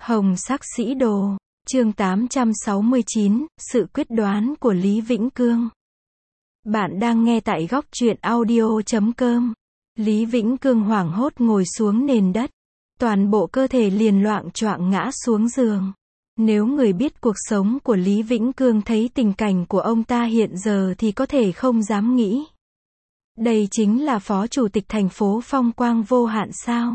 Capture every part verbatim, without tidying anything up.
Hồng sắc sĩ đồ, chương tám trăm sáu mươi chín, sự quyết đoán của Lý Vĩnh Cương. Bạn đang nghe tại góc truyện audio chấm com. Lý Vĩnh Cương hoảng hốt ngồi xuống nền đất. Toàn bộ cơ thể liền loạng choạng ngã xuống giường. Nếu người biết cuộc sống của Lý Vĩnh Cương thấy tình cảnh của ông ta hiện giờ thì có thể không dám nghĩ. Đây chính là phó chủ tịch thành phố phong quang vô hạn sao?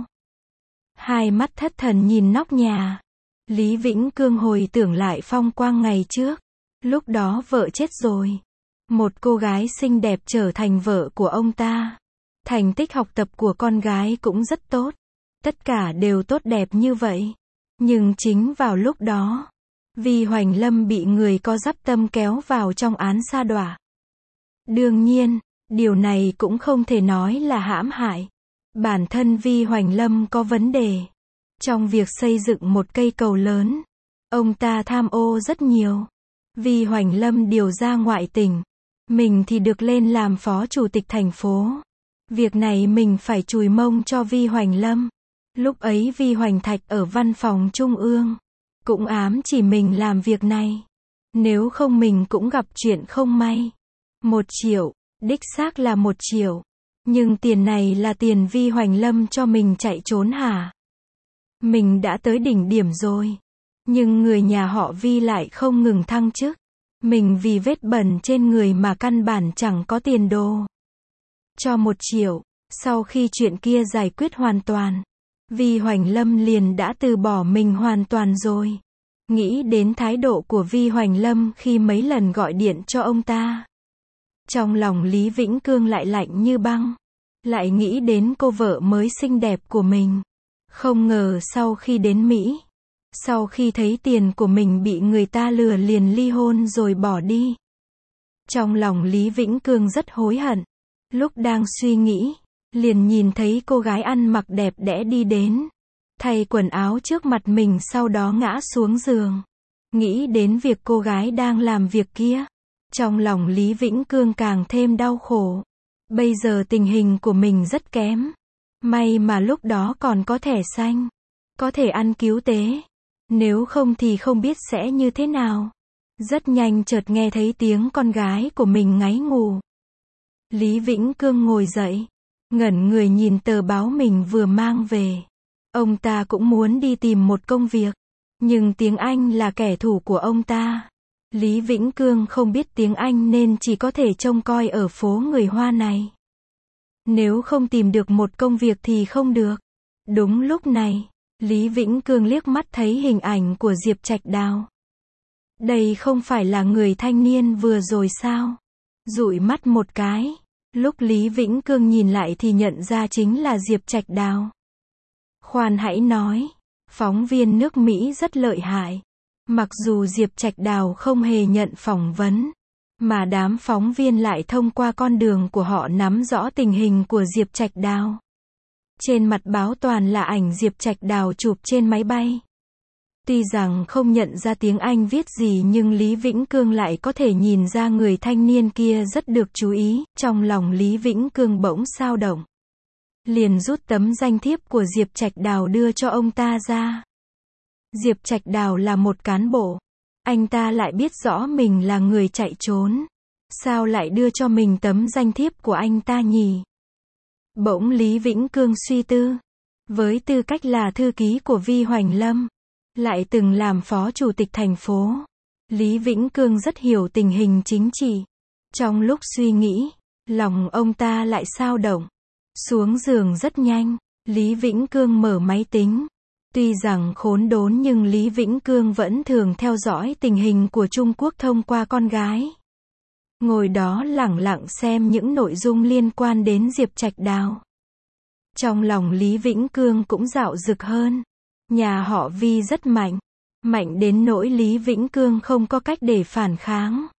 Hai mắt thất thần nhìn nóc nhà. Lý Vĩnh Cương hồi tưởng lại phong quang ngày trước. Lúc đó vợ chết rồi. Một cô gái xinh đẹp trở thành vợ của ông ta. Thành tích học tập của con gái cũng rất tốt. Tất cả đều tốt đẹp như vậy. Nhưng chính vào lúc đó, Vi Hoành Lâm bị người có dắp tâm kéo vào trong án sa đọa. Đương nhiên, điều này cũng không thể nói là hãm hại. Bản thân Vi Hoành Lâm có vấn đề. Trong việc xây dựng một cây cầu lớn, ông ta tham ô rất nhiều. Vi Hoành Lâm điều ra ngoại tỉnh. Mình thì được lên làm phó chủ tịch thành phố. Việc này mình phải chùi mông cho Vi Hoành Lâm. Lúc ấy Vi Hoành Thạch ở văn phòng trung ương. Cũng ám chỉ mình làm việc này. Nếu không mình cũng gặp chuyện không may. Một triệu, đích xác là một triệu. Nhưng tiền này là tiền Vi Hoành Lâm cho mình chạy trốn hả? Mình đã tới đỉnh điểm rồi. Nhưng người nhà họ Vi lại không ngừng thăng chức. Mình vì vết bẩn trên người mà căn bản chẳng có tiền đồ. Cho một triệu, sau khi chuyện kia giải quyết hoàn toàn, Vi Hoành Lâm liền đã từ bỏ mình hoàn toàn rồi. Nghĩ đến thái độ của Vi Hoành Lâm khi mấy lần gọi điện cho ông ta. Trong lòng Lý Vĩnh Cương lại lạnh như băng. Lại nghĩ đến cô vợ mới xinh đẹp của mình. Không ngờ sau khi đến Mỹ, sau khi thấy tiền của mình bị người ta lừa liền ly hôn rồi bỏ đi. Trong lòng Lý Vĩnh Cương rất hối hận. Lúc đang suy nghĩ, liền nhìn thấy cô gái ăn mặc đẹp đẽ đi đến, thay quần áo trước mặt mình sau đó ngã xuống giường. Nghĩ đến việc cô gái đang làm việc kia, trong lòng Lý Vĩnh Cương càng thêm đau khổ. Bây giờ tình hình của mình rất kém. May mà lúc đó còn có thẻ xanh, có thể ăn cứu tế. Nếu không thì không biết sẽ như thế nào. Rất nhanh chợt nghe thấy tiếng con gái của mình ngáy ngủ. Lý Vĩnh Cương ngồi dậy, ngẩn người nhìn tờ báo mình vừa mang về. Ông ta cũng muốn đi tìm một công việc, nhưng tiếng Anh là kẻ thù của ông ta. Lý Vĩnh Cương không biết tiếng Anh nên chỉ có thể trông coi ở phố người Hoa này. Nếu không tìm được một công việc thì không được. Đúng lúc này, Lý Vĩnh Cương liếc mắt thấy hình ảnh của Diệp Trạch Đào. Đây không phải là người thanh niên vừa rồi sao? Dụi mắt một cái, lúc Lý Vĩnh Cương nhìn lại thì nhận ra chính là Diệp Trạch Đào. Khoan hãy nói, phóng viên nước Mỹ rất lợi hại. Mặc dù Diệp Trạch Đào không hề nhận phỏng vấn, mà đám phóng viên lại thông qua con đường của họ nắm rõ tình hình của Diệp Trạch Đào. Trên mặt báo toàn là ảnh Diệp Trạch Đào chụp trên máy bay. Tuy rằng không nhận ra tiếng Anh viết gì nhưng Lý Vĩnh Cương lại có thể nhìn ra người thanh niên kia rất được chú ý. Trong lòng Lý Vĩnh Cương bỗng xao động. Liền rút tấm danh thiếp của Diệp Trạch Đào đưa cho ông ta ra. Diệp Trạch Đào là một cán bộ. Anh ta lại biết rõ mình là người chạy trốn. Sao lại đưa cho mình tấm danh thiếp của anh ta nhỉ? Bỗng Lý Vĩnh Cương suy tư. Với tư cách là thư ký của Vi Hoành Lâm, lại từng làm phó chủ tịch thành phố, Lý Vĩnh Cương rất hiểu tình hình chính trị. Trong lúc suy nghĩ, lòng ông ta lại xao động. Xuống giường rất nhanh, Lý Vĩnh Cương mở máy tính. Tuy rằng khốn đốn nhưng Lý Vĩnh Cương vẫn thường theo dõi tình hình của Trung Quốc thông qua con gái. Ngồi đó lẳng lặng xem những nội dung liên quan đến Diệp Trạch Đào. Trong lòng Lý Vĩnh Cương cũng dạo dực hơn. Nhà họ Vi rất mạnh. Mạnh đến nỗi Lý Vĩnh Cương không có cách để phản kháng.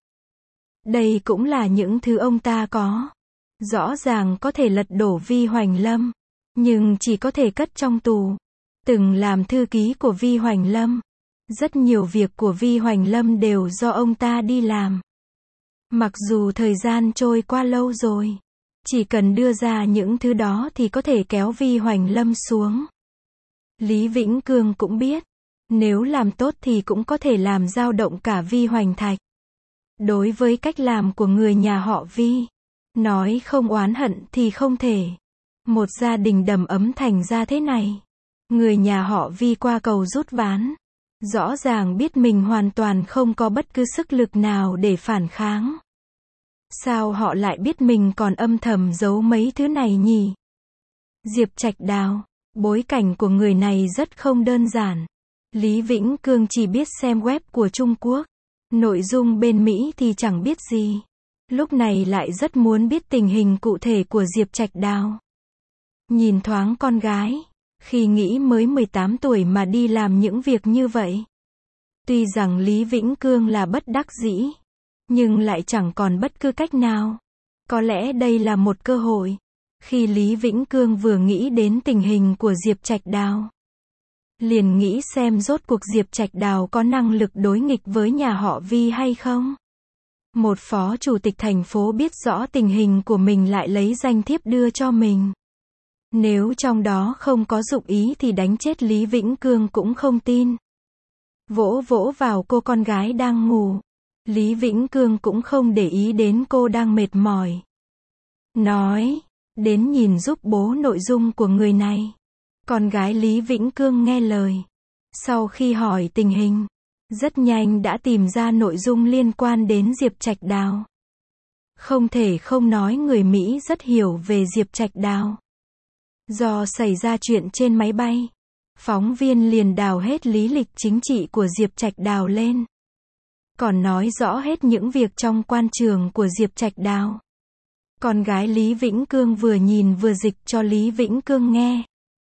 Đây cũng là những thứ ông ta có. Rõ ràng có thể lật đổ Vi Hoành Lâm, nhưng chỉ có thể cất trong tù. Từng làm thư ký của Vi Hoành Lâm. Rất nhiều việc của Vi Hoành Lâm đều do ông ta đi làm. Mặc dù thời gian trôi qua lâu rồi, chỉ cần đưa ra những thứ đó thì có thể kéo Vi Hoành Lâm xuống. Lý Vĩnh Cương cũng biết, Nếu làm tốt thì cũng có thể làm dao động cả Vi Hoành Thạch. Đối với cách làm của người nhà họ Vi, nói không oán hận thì không thể. Một gia đình đầm ấm thành ra thế này. Người nhà họ Vi qua cầu rút ván. Rõ ràng biết mình hoàn toàn không có bất cứ sức lực nào để phản kháng. Sao họ lại biết mình còn âm thầm giấu mấy thứ này nhỉ? Diệp Trạch Đào, bối cảnh của người này rất không đơn giản. Lý Vĩnh Cương chỉ biết xem web của Trung Quốc. Nội dung bên Mỹ thì chẳng biết gì. Lúc này lại rất muốn biết tình hình cụ thể của Diệp Trạch Đào. Nhìn thoáng con gái, khi nghĩ mới mười tám tuổi mà đi làm những việc như vậy. Tuy rằng Lý Vĩnh Cương là bất đắc dĩ, nhưng lại chẳng còn bất cứ cách nào. Có lẽ đây là một cơ hội. Khi Lý Vĩnh Cương vừa nghĩ đến tình hình của Diệp Trạch Đào, liền nghĩ xem rốt cuộc Diệp Trạch Đào có năng lực đối nghịch với nhà họ Vi hay không. Một phó chủ tịch thành phố biết rõ tình hình của mình lại lấy danh thiếp đưa cho mình. Nếu trong đó không có dụng ý thì đánh chết Lý Vĩnh Cương cũng không tin. Vỗ vỗ vào cô con gái đang ngủ. Lý Vĩnh Cương cũng không để ý đến cô đang mệt mỏi. Nói, đến nhìn giúp bố nội dung của người này. Con gái Lý Vĩnh Cương nghe lời. Sau khi hỏi tình hình, rất nhanh đã tìm ra nội dung liên quan đến Diệp Trạch Đào. Không thể không nói người Mỹ rất hiểu về Diệp Trạch Đào. Do xảy ra chuyện trên máy bay, phóng viên liền đào hết lý lịch chính trị của Diệp Trạch Đào lên. Còn nói rõ hết những việc trong quan trường của Diệp Trạch Đào. Con gái Lý Vĩnh Cương vừa nhìn vừa dịch cho Lý Vĩnh Cương nghe.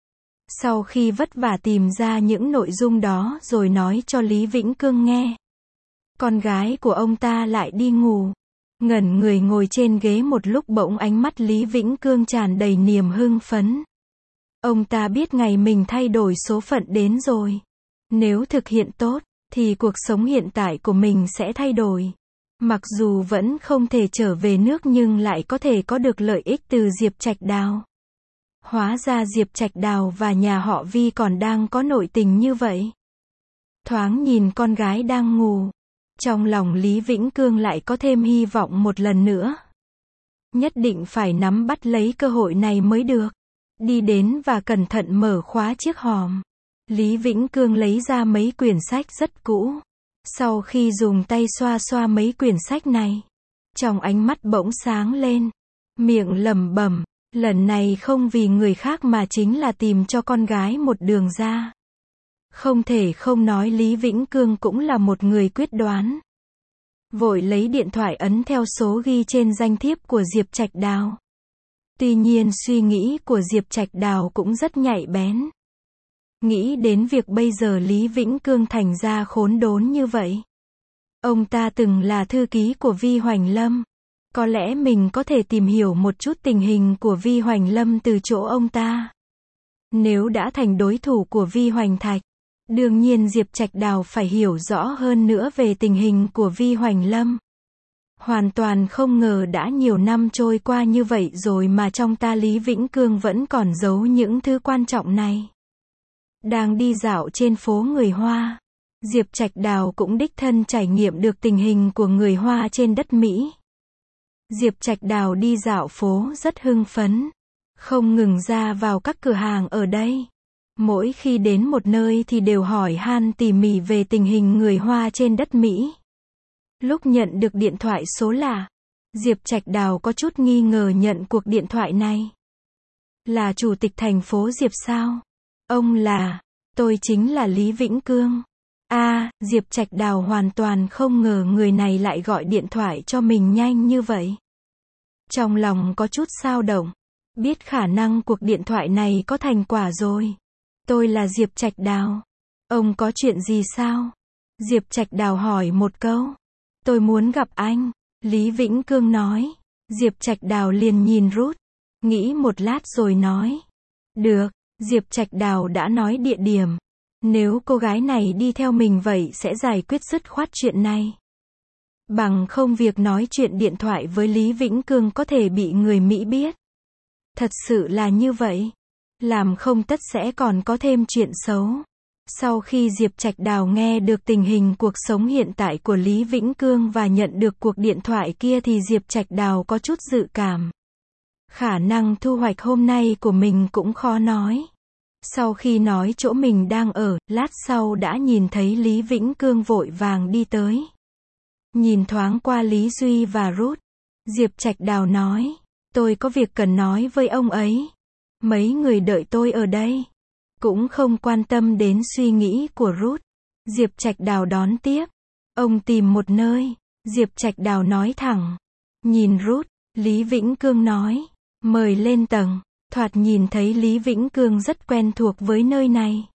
Sau khi vất vả tìm ra những nội dung đó rồi nói cho Lý Vĩnh Cương nghe, con gái của ông ta lại đi ngủ. Ngẩn người ngồi trên ghế một lúc bỗng ánh mắt Lý Vĩnh Cương tràn đầy niềm hưng phấn. Ông ta biết ngày mình thay đổi số phận đến rồi. Nếu thực hiện tốt, thì cuộc sống hiện tại của mình sẽ thay đổi. Mặc dù vẫn không thể trở về nước nhưng lại có thể có được lợi ích từ Diệp Trạch Đào. Hóa ra Diệp Trạch Đào và nhà họ Vi còn đang có nội tình như vậy. Thoáng nhìn con gái đang ngủ, trong lòng Lý Vĩnh Cương lại có thêm hy vọng một lần nữa. Nhất định phải nắm bắt lấy cơ hội này mới được. Đi đến và cẩn thận mở khóa chiếc hòm. Lý Vĩnh Cương lấy ra mấy quyển sách rất cũ. Sau khi dùng tay xoa xoa mấy quyển sách này, trong ánh mắt bỗng sáng lên, miệng lẩm bẩm, lần này không vì người khác mà chính là tìm cho con gái một đường ra. Không thể không nói Lý Vĩnh Cương cũng là một người quyết đoán. Vội lấy điện thoại ấn theo số ghi trên danh thiếp của Diệp Trạch Đào. Tuy nhiên suy nghĩ của Diệp Trạch Đào cũng rất nhạy bén. Nghĩ đến việc bây giờ Lý Vĩnh Cương thành ra khốn đốn như vậy. Ông ta từng là thư ký của Vi Hoành Lâm. Có lẽ mình có thể tìm hiểu một chút tình hình của Vi Hoành Lâm từ chỗ ông ta. Nếu đã thành đối thủ của Vi Hoành Thạch, đương nhiên Diệp Trạch Đào phải hiểu rõ hơn nữa về tình hình của Vi Hoành Lâm. Hoàn toàn không ngờ đã nhiều năm trôi qua như vậy rồi mà trong ta Lý Vĩnh Cương vẫn còn giấu những thứ quan trọng này. Đang đi dạo trên phố người Hoa, Diệp Trạch Đào cũng đích thân trải nghiệm được tình hình của người Hoa trên đất Mỹ. Diệp Trạch Đào đi dạo phố rất hưng phấn, không ngừng ra vào các cửa hàng ở đây. Mỗi khi đến một nơi thì đều hỏi han tỉ mỉ về tình hình người Hoa trên đất Mỹ. Lúc nhận được điện thoại số lạ, Diệp Trạch Đào có chút nghi ngờ nhận cuộc điện thoại này. Là chủ tịch thành phố Diệp sao? Ông là, tôi chính là Lý Vĩnh Cương. A, à, Diệp Trạch Đào hoàn toàn không ngờ người này lại gọi điện thoại cho mình nhanh như vậy. Trong lòng có chút xao động, biết khả năng cuộc điện thoại này có thành quả rồi. Tôi là Diệp Trạch Đào. Ông có chuyện gì sao? Diệp Trạch Đào hỏi một câu. Tôi muốn gặp anh, Lý Vĩnh Cương nói. Diệp Trạch Đào liền nhìn Ruth, nghĩ một lát rồi nói. Được, Diệp Trạch Đào đã nói địa điểm. Nếu cô gái này đi theo mình vậy sẽ giải quyết dứt khoát chuyện này. Bằng không việc nói chuyện điện thoại với Lý Vĩnh Cương có thể bị người Mỹ biết. Thật sự là như vậy. Làm không tất sẽ còn có thêm chuyện xấu. Sau khi Diệp Trạch Đào nghe được tình hình cuộc sống hiện tại của Lý Vĩnh Cương và nhận được cuộc điện thoại kia thì Diệp Trạch Đào có chút dự cảm. Khả năng thu hoạch hôm nay của mình cũng khó nói. Sau khi nói chỗ mình đang ở, lát sau đã nhìn thấy Lý Vĩnh Cương vội vàng đi tới. Nhìn thoáng qua Lý Duy và Ruth, Diệp Trạch Đào nói, tôi có việc cần nói với ông ấy. Mấy người đợi tôi ở đây. Cũng không quan tâm đến suy nghĩ của Ruth. Diệp Trạch Đào đón tiếp. Ông tìm một nơi. Diệp Trạch Đào nói thẳng. Nhìn Ruth, Lý Vĩnh Cương nói, mời lên tầng. Thoạt nhìn thấy Lý Vĩnh Cương rất quen thuộc với nơi này.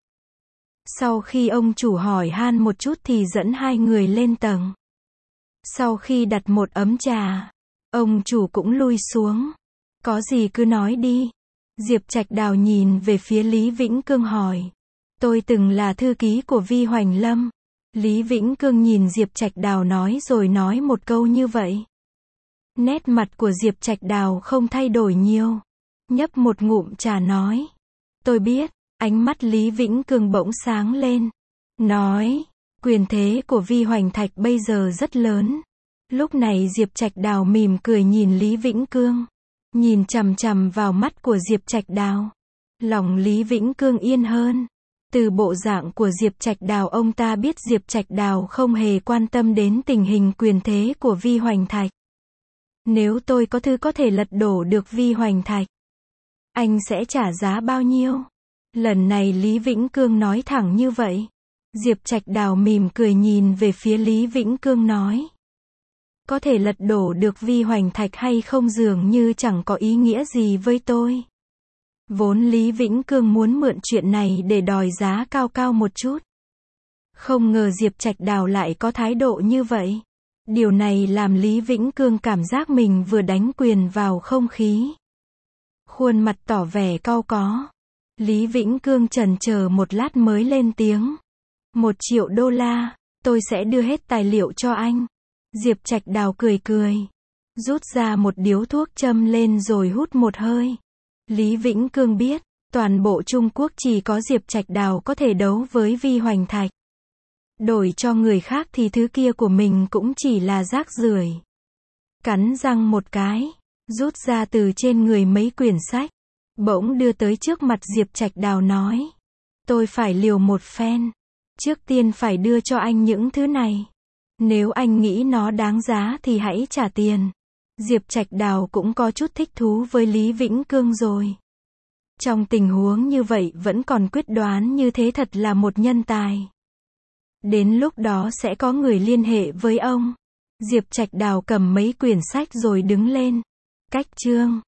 Sau khi ông chủ hỏi han một chút thì dẫn hai người lên tầng. Sau khi đặt một ấm trà, ông chủ cũng lui xuống. Có gì cứ nói đi. Diệp Trạch Đào nhìn về phía Lý Vĩnh Cương hỏi. Tôi từng là thư ký của Vi Hoành Lâm. Lý Vĩnh Cương nhìn Diệp Trạch Đào nói rồi nói một câu như vậy. Nét mặt của Diệp Trạch Đào không thay đổi nhiều. Nhấp một ngụm trà nói. Tôi biết. Ánh mắt Lý Vĩnh Cương bỗng sáng lên. Nói. Quyền thế của Vi Hoành Thạch bây giờ rất lớn. Lúc này Diệp Trạch Đào mỉm cười nhìn Lý Vĩnh Cương. Nhìn chằm chằm vào mắt của Diệp Trạch Đào. Lòng Lý Vĩnh Cương yên hơn. Từ bộ dạng của Diệp Trạch Đào ông ta biết Diệp Trạch Đào không hề quan tâm đến tình hình quyền thế của Vi Hoành Thạch. Nếu tôi có thứ có thể lật đổ được Vi Hoành Thạch, anh sẽ trả giá bao nhiêu? Lần này Lý Vĩnh Cương nói thẳng như vậy. Diệp Trạch Đào mỉm cười nhìn về phía Lý Vĩnh Cương nói. Có thể lật đổ được Vi Hoành Thạch hay không dường như chẳng có ý nghĩa gì với tôi. Vốn Lý Vĩnh Cương muốn mượn chuyện này để đòi giá cao cao một chút. Không ngờ Diệp Trạch Đào lại có thái độ như vậy. Điều này làm Lý Vĩnh Cương cảm giác mình vừa đánh quyền vào không khí. Khuôn mặt tỏ vẻ cau có. Lý Vĩnh Cương chần chờ một lát mới lên tiếng. Một triệu đô la, tôi sẽ đưa hết tài liệu cho anh. Diệp Trạch Đào cười cười. Rút ra một điếu thuốc châm lên rồi hút một hơi. Lý Vĩnh Cương biết, toàn bộ Trung Quốc chỉ có Diệp Trạch Đào có thể đấu với Vi Hoành Thạch. Đổi cho người khác thì thứ kia của mình cũng chỉ là rác rưởi. Cắn răng một cái, rút ra từ trên người mấy quyển sách. Bỗng đưa tới trước mặt Diệp Trạch Đào nói. Tôi phải liều một phen. Trước tiên phải đưa cho anh những thứ này. Nếu anh nghĩ nó đáng giá thì hãy trả tiền. Diệp Trạch Đào cũng có chút thích thú với Lý Vĩnh Cương rồi. Trong tình huống như vậy vẫn còn quyết đoán như thế thật là một nhân tài. Đến lúc đó sẽ có người liên hệ với ông. Diệp Trạch Đào cầm mấy quyển sách rồi đứng lên. Cách chương